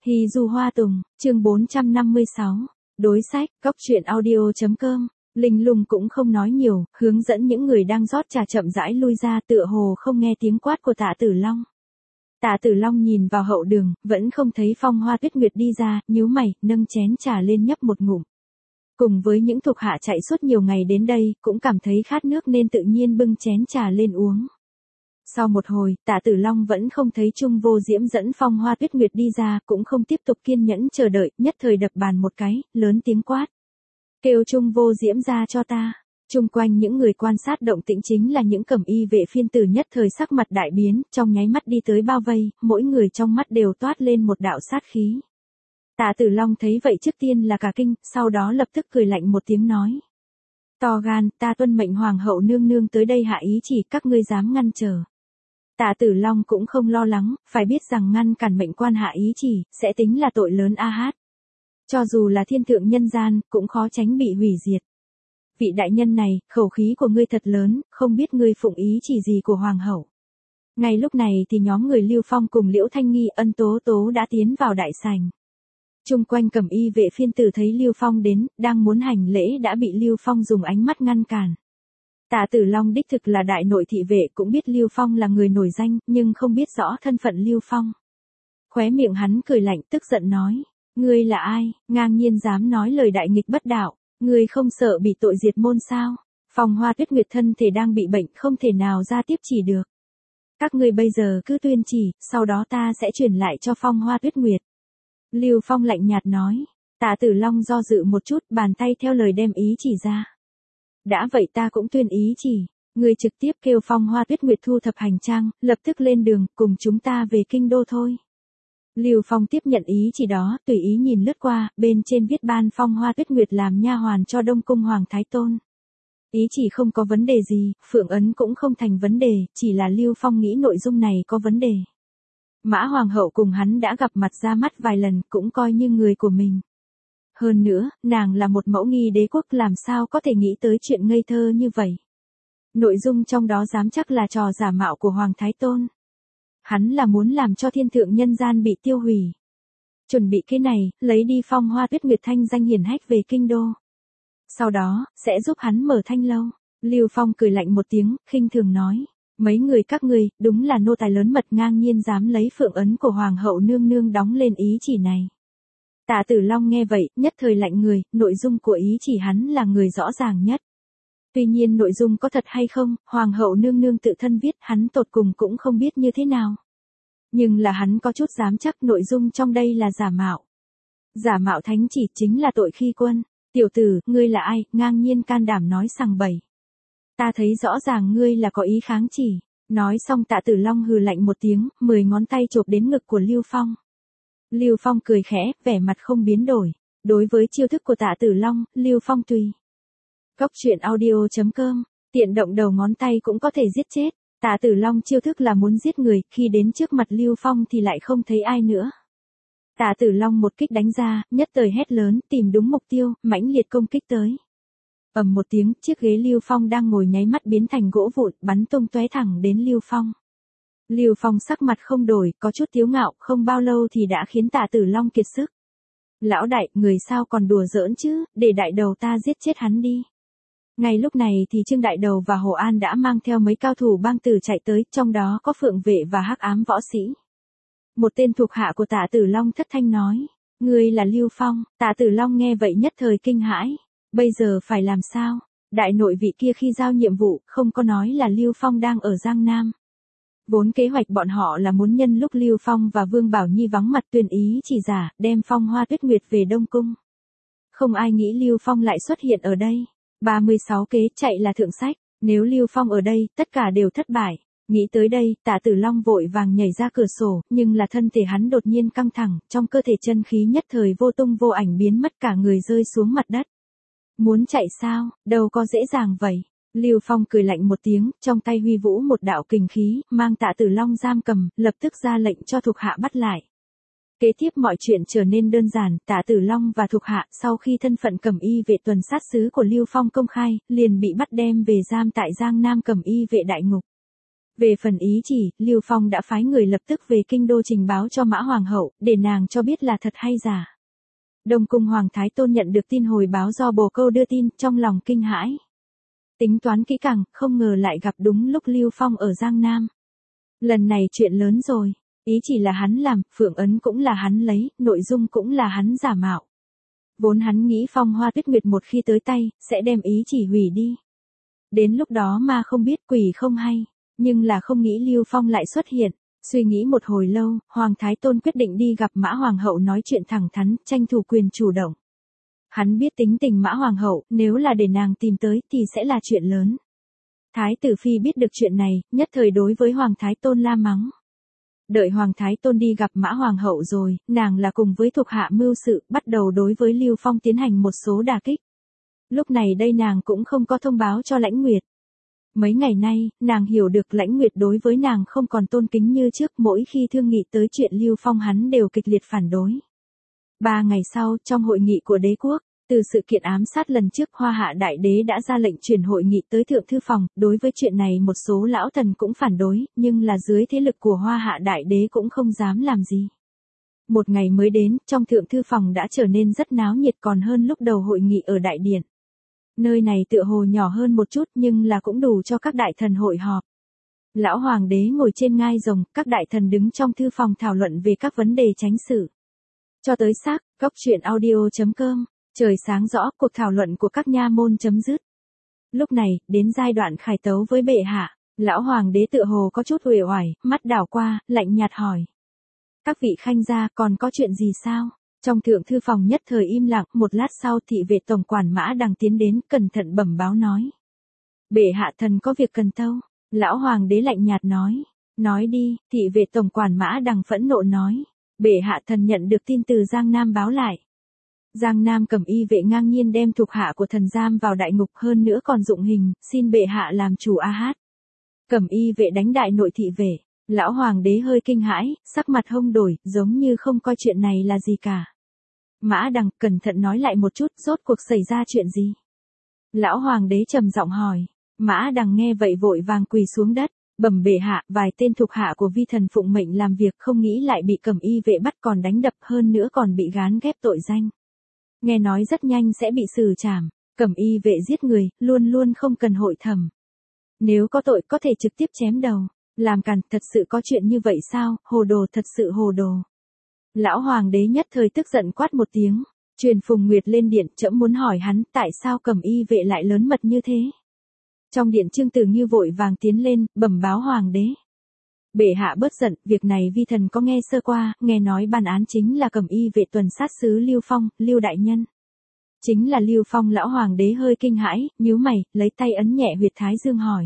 Hy Du Hoa Tùng, chương 456. Đối sách, góc truyện audio.com. Linh Lung cũng không nói nhiều, hướng dẫn những người đang rót trà chậm rãi lui ra, tựa hồ không nghe tiếng quát của Tạ Tử Long. Tạ Tử Long nhìn vào hậu đường, vẫn không thấy Phong Hoa Tuyết Nguyệt đi ra, nhíu mày, nâng chén trà lên nhấp một ngụm. Cùng với những thuộc hạ chạy suốt nhiều ngày đến đây, cũng cảm thấy khát nước nên tự nhiên bưng chén trà lên uống. Sau một hồi, Tạ Tử Long vẫn không thấy Trung Vô Diễm dẫn Phong Hoa Tuyết Nguyệt đi ra, cũng không tiếp tục kiên nhẫn chờ đợi, nhất thời đập bàn một cái, lớn tiếng quát. Kêu Trung Vô Diễm ra cho ta. Chung quanh những người quan sát động tĩnh chính là những cẩm y vệ phiên tử, nhất thời sắc mặt đại biến, trong nháy mắt đi tới bao vây, mỗi người trong mắt đều toát lên một đạo sát khí. Tạ Tử Long thấy vậy trước tiên là cả kinh, sau đó lập tức cười lạnh một tiếng nói. To gan, ta tuân mệnh hoàng hậu nương nương tới đây hạ ý chỉ, các ngươi dám ngăn trở. Tạ Tử Long cũng không lo lắng, phải biết rằng ngăn cản mệnh quan hạ ý chỉ, sẽ tính là tội lớn a hát. Cho dù là thiên thượng nhân gian, cũng khó tránh bị hủy diệt. Vị đại nhân này, khẩu khí của ngươi thật lớn, không biết ngươi phụng ý chỉ gì của hoàng hậu. Ngay lúc này thì nhóm người Lưu Phong cùng Liễu Thanh Nghi, Ân Tố Tố đã tiến vào đại sảnh. Chung quanh cẩm y vệ phiên tử thấy Lưu Phong đến, đang muốn hành lễ đã bị Lưu Phong dùng ánh mắt ngăn cản. Tạ Tử Long đích thực là đại nội thị vệ, cũng biết Lưu Phong là người nổi danh, nhưng không biết rõ thân phận Lưu Phong. Khóe miệng hắn cười lạnh, tức giận nói. Ngươi là ai, ngang nhiên dám nói lời đại nghịch bất đạo, ngươi không sợ bị tội diệt môn sao? Phong Hoa Tuyết Nguyệt thân thể đang bị bệnh, không thể nào ra tiếp chỉ được. Các ngươi bây giờ cứ tuyên chỉ, sau đó ta sẽ truyền lại cho Phong Hoa Tuyết Nguyệt. Lưu Phong lạnh nhạt nói. Tạ Tử Long do dự một chút, bàn tay theo lời đem ý chỉ ra. Đã vậy ta cũng tuyên ý chỉ, ngươi trực tiếp kêu Phong Hoa Tuyết Nguyệt thu thập hành trang, lập tức lên đường, cùng chúng ta về kinh đô thôi. Lưu Phong tiếp nhận ý chỉ đó, tùy ý nhìn lướt qua, bên trên viết ban Phong Hoa Tuyết Nguyệt làm nha hoàn cho Đông Cung Hoàng Thái Tôn. Ý chỉ không có vấn đề gì, phượng ấn cũng không thành vấn đề, chỉ là Lưu Phong nghĩ nội dung này có vấn đề. Mã Hoàng hậu cùng hắn đã gặp mặt ra mắt vài lần, cũng coi như người của mình. Hơn nữa, nàng là một mẫu nghi đế quốc, làm sao có thể nghĩ tới chuyện ngây thơ như vậy. Nội dung trong đó dám chắc là trò giả mạo của Hoàng Thái Tôn. Hắn là muốn làm cho thiên thượng nhân gian bị tiêu hủy. Chuẩn bị cái này, lấy đi Phong Hoa Tuyết Nguyệt thanh danh hiển hách về kinh đô. Sau đó, sẽ giúp hắn mở thanh lâu. Lưu Phong cười lạnh một tiếng, khinh thường nói. Mấy người các ngươi, đúng là nô tài lớn mật, ngang nhiên dám lấy phượng ấn của Hoàng hậu nương nương đóng lên ý chỉ này. Tạ Tử Long nghe vậy, nhất thời lạnh người, nội dung của ý chỉ hắn là người rõ ràng nhất. Tuy nhiên nội dung có thật hay không, Hoàng hậu nương nương tự thân viết, hắn tột cùng cũng không biết như thế nào. Nhưng là hắn có chút dám chắc nội dung trong đây là giả mạo. Giả mạo thánh chỉ chính là tội khi quân. Tiểu tử, ngươi là ai, ngang nhiên can đảm nói sằng bậy. Ta thấy rõ ràng ngươi là có ý kháng chỉ. Nói xong Tạ Tử Long hừ lạnh một tiếng, 10 ngón tay chộp đến ngực của Lưu Phong. Lưu Phong cười khẽ, vẻ mặt không biến đổi. Đối với chiêu thức của Tạ Tử Long, Lưu Phong tùy. Góc truyện audio.com, tiện động đầu ngón tay cũng có thể giết chết. Tạ Tử Long chiêu thức là muốn giết người, khi đến trước mặt Lưu Phong thì lại không thấy ai nữa. Tạ Tử Long một kích đánh ra, nhất thời hét lớn, tìm đúng mục tiêu, mãnh liệt công kích tới. Ầm một tiếng, chiếc ghế Lưu Phong đang ngồi nháy mắt biến thành gỗ vụn, bắn tung tóe thẳng đến Lưu Phong. Lưu Phong sắc mặt không đổi, có chút thiếu ngạo, không bao lâu thì đã khiến Tạ Tử Long kiệt sức. Lão đại, người sao còn đùa giỡn chứ, để đại đầu ta giết chết hắn đi. Ngay lúc này thì Trương Đại Đầu và Hồ An đã mang theo mấy cao thủ bang tử chạy tới, trong đó có Phượng Vệ và Hắc Ám võ sĩ. Một tên thuộc hạ của Tạ Tử Long thất thanh nói, ngươi là Lưu Phong. Tạ Tử Long nghe vậy nhất thời kinh hãi, bây giờ phải làm sao? Đại nội vị kia khi giao nhiệm vụ, không có nói là Lưu Phong đang ở Giang Nam. Vốn kế hoạch bọn họ là muốn nhân lúc Lưu Phong và Vương Bảo Nhi vắng mặt tuyên ý chỉ giả, đem Phong Hoa Tuyết Nguyệt về Đông Cung. Không ai nghĩ Lưu Phong lại xuất hiện ở đây. 36 kế chạy là thượng sách, nếu Lưu Phong ở đây, tất cả đều thất bại. Nghĩ tới đây, Tạ Tử Long vội vàng nhảy ra cửa sổ, nhưng là thân thể hắn đột nhiên căng thẳng, trong cơ thể chân khí nhất thời vô tung vô ảnh biến mất, cả người rơi xuống mặt đất. Muốn chạy sao, đâu có dễ dàng vậy. Lưu Phong cười lạnh một tiếng, trong tay huy vũ một đạo kình khí, mang Tạ Tử Long giam cầm, lập tức ra lệnh cho thuộc hạ bắt lại. Kế tiếp mọi chuyện trở nên đơn giản, Tạ Tử Long và thuộc hạ sau khi thân phận cẩm y vệ tuần sát sứ của Lưu Phong công khai, liền bị bắt đem về giam tại Giang Nam cẩm y vệ đại ngục. Về phần ý chỉ, Lưu Phong đã phái người lập tức về kinh đô trình báo cho Mã Hoàng hậu, để nàng cho biết là thật hay giả. Đông cung Hoàng Thái Tôn nhận được tin hồi báo do bồ câu đưa tin, trong lòng kinh hãi. Tính toán kỹ càng, không ngờ lại gặp đúng lúc Lưu Phong ở Giang Nam. Lần này chuyện lớn rồi, ý chỉ là hắn làm, phượng ấn cũng là hắn lấy, nội dung cũng là hắn giả mạo. Vốn hắn nghĩ Phong Hoa Tuyết Nguyệt một khi tới tay, sẽ đem ý chỉ hủy đi. Đến lúc đó ma không biết quỷ không hay, nhưng là không nghĩ Lưu Phong lại xuất hiện. Suy nghĩ một hồi lâu, Hoàng Thái Tôn quyết định đi gặp Mã Hoàng hậu nói chuyện thẳng thắn, tranh thủ quyền chủ động. Hắn biết tính tình Mã Hoàng hậu, nếu là để nàng tìm tới thì sẽ là chuyện lớn. Thái tử phi biết được chuyện này, nhất thời đối với Hoàng Thái Tôn la mắng. Đợi Hoàng Thái Tôn đi gặp Mã Hoàng hậu rồi, nàng là cùng với thuộc hạ mưu sự, bắt đầu đối với Lưu Phong tiến hành một số đả kích. Lúc này đây nàng cũng không có thông báo cho Lãnh Nguyệt. Mấy ngày nay, nàng hiểu được Lãnh Nguyệt đối với nàng không còn tôn kính như trước, mỗi khi thương nghị tới chuyện Lưu Phong hắn đều kịch liệt phản đối. 3 ngày sau, trong hội nghị của đế quốc, từ sự kiện ám sát lần trước Hoa Hạ Đại Đế đã ra lệnh chuyển hội nghị tới Thượng Thư Phòng, đối với chuyện này một số lão thần cũng phản đối, nhưng là dưới thế lực của Hoa Hạ Đại Đế cũng không dám làm gì. Một ngày mới đến, trong Thượng Thư Phòng đã trở nên rất náo nhiệt còn hơn lúc đầu hội nghị ở Đại Điện. Nơi này tựa hồ nhỏ hơn một chút nhưng là cũng đủ cho các đại thần hội họp. Lão Hoàng đế ngồi trên ngai rồng, các đại thần đứng trong thư phòng thảo luận về các vấn đề chánh sự. Cho tới xác, góc truyện audio.com, trời sáng rõ, cuộc thảo luận của các nha môn chấm dứt. Lúc này, đến giai đoạn khải tấu với bệ hạ, Lão Hoàng đế tựa hồ có chút uể oải, mắt đảo qua, lạnh nhạt hỏi. Các vị khanh gia còn có chuyện gì sao? Trong Thượng Thư Phòng nhất thời im lặng, một lát sau thị vệ tổng quản Mã Đằng tiến đến, cẩn thận bẩm báo nói. Bệ hạ thần có việc cần tâu. Lão Hoàng đế lạnh nhạt nói. Nói đi, thị vệ tổng quản Mã Đằng phẫn nộ nói. Bệ hạ thần nhận được tin từ Giang Nam báo lại. Giang Nam Cẩm Y vệ ngang nhiên đem thuộc hạ của thần giam vào đại ngục, hơn nữa còn dụng hình, xin bệ hạ làm chủ a hát. Cẩm Y vệ đánh đại nội thị vệ. Lão Hoàng đế hơi kinh hãi, sắc mặt hông đổi, giống như không coi chuyện này là gì cả. Mã Đằng cẩn thận nói lại một chút, rốt cuộc xảy ra chuyện gì? Lão Hoàng đế trầm giọng hỏi. Mã Đằng nghe vậy vội vàng quỳ xuống đất, bẩm bệ hạ, vài tên thuộc hạ của vi thần phụng mệnh làm việc không nghĩ lại bị Cẩm Y vệ bắt còn đánh đập, hơn nữa còn bị gán ghép tội danh. Nghe nói rất nhanh sẽ bị xử trảm. Cẩm Y vệ giết người, luôn luôn không cần hội thẩm. Nếu có tội có thể trực tiếp chém đầu. Làm càn, thật sự có chuyện như vậy sao? Hồ đồ, thật sự hồ đồ. Lão Hoàng đế nhất thời tức giận quát một tiếng, truyền Phùng Nguyệt lên điện, trẫm muốn hỏi hắn, tại sao Cẩm Y vệ lại lớn mật như thế? Trong điện Trương Tử Như vội vàng tiến lên, bẩm báo Hoàng đế. Bệ hạ bớt giận, việc này vi thần có nghe sơ qua, nghe nói bản án chính là Cẩm Y vệ tuần sát sứ Lưu Phong, Lưu đại nhân. Chính là Lưu Phong. Lão Hoàng đế hơi kinh hãi, nhíu mày, lấy tay ấn nhẹ huyệt thái dương hỏi.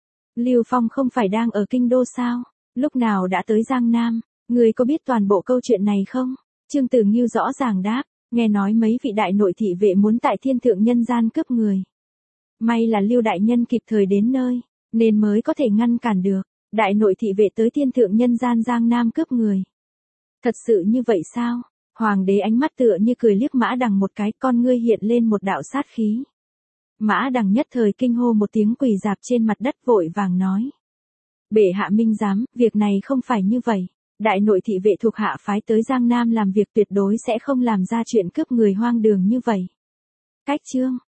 Lưu Phong không phải đang ở kinh đô sao? Lúc nào đã tới Giang Nam? Người có biết toàn bộ câu chuyện này không? Trương Tử Ngưu rõ ràng đáp, nghe nói mấy vị đại nội thị vệ muốn tại thiên thượng nhân gian cướp người. May là Lưu đại nhân kịp thời đến nơi, nên mới có thể ngăn cản được. Đại nội thị vệ tới thiên thượng nhân gian Giang Nam cướp người. Thật sự như vậy sao? Hoàng đế ánh mắt tựa như cười liếc Mã Đằng một cái, con ngươi hiện lên một đạo sát khí. Mã Đằng nhất thời kinh hô một tiếng, quỳ rạp trên mặt đất vội vàng nói. Bệ hạ minh giám, việc này không phải như vậy. Đại nội thị vệ thuộc hạ phái tới Giang Nam làm việc tuyệt đối sẽ không làm ra chuyện cướp người hoang đường như vậy. Cách chương.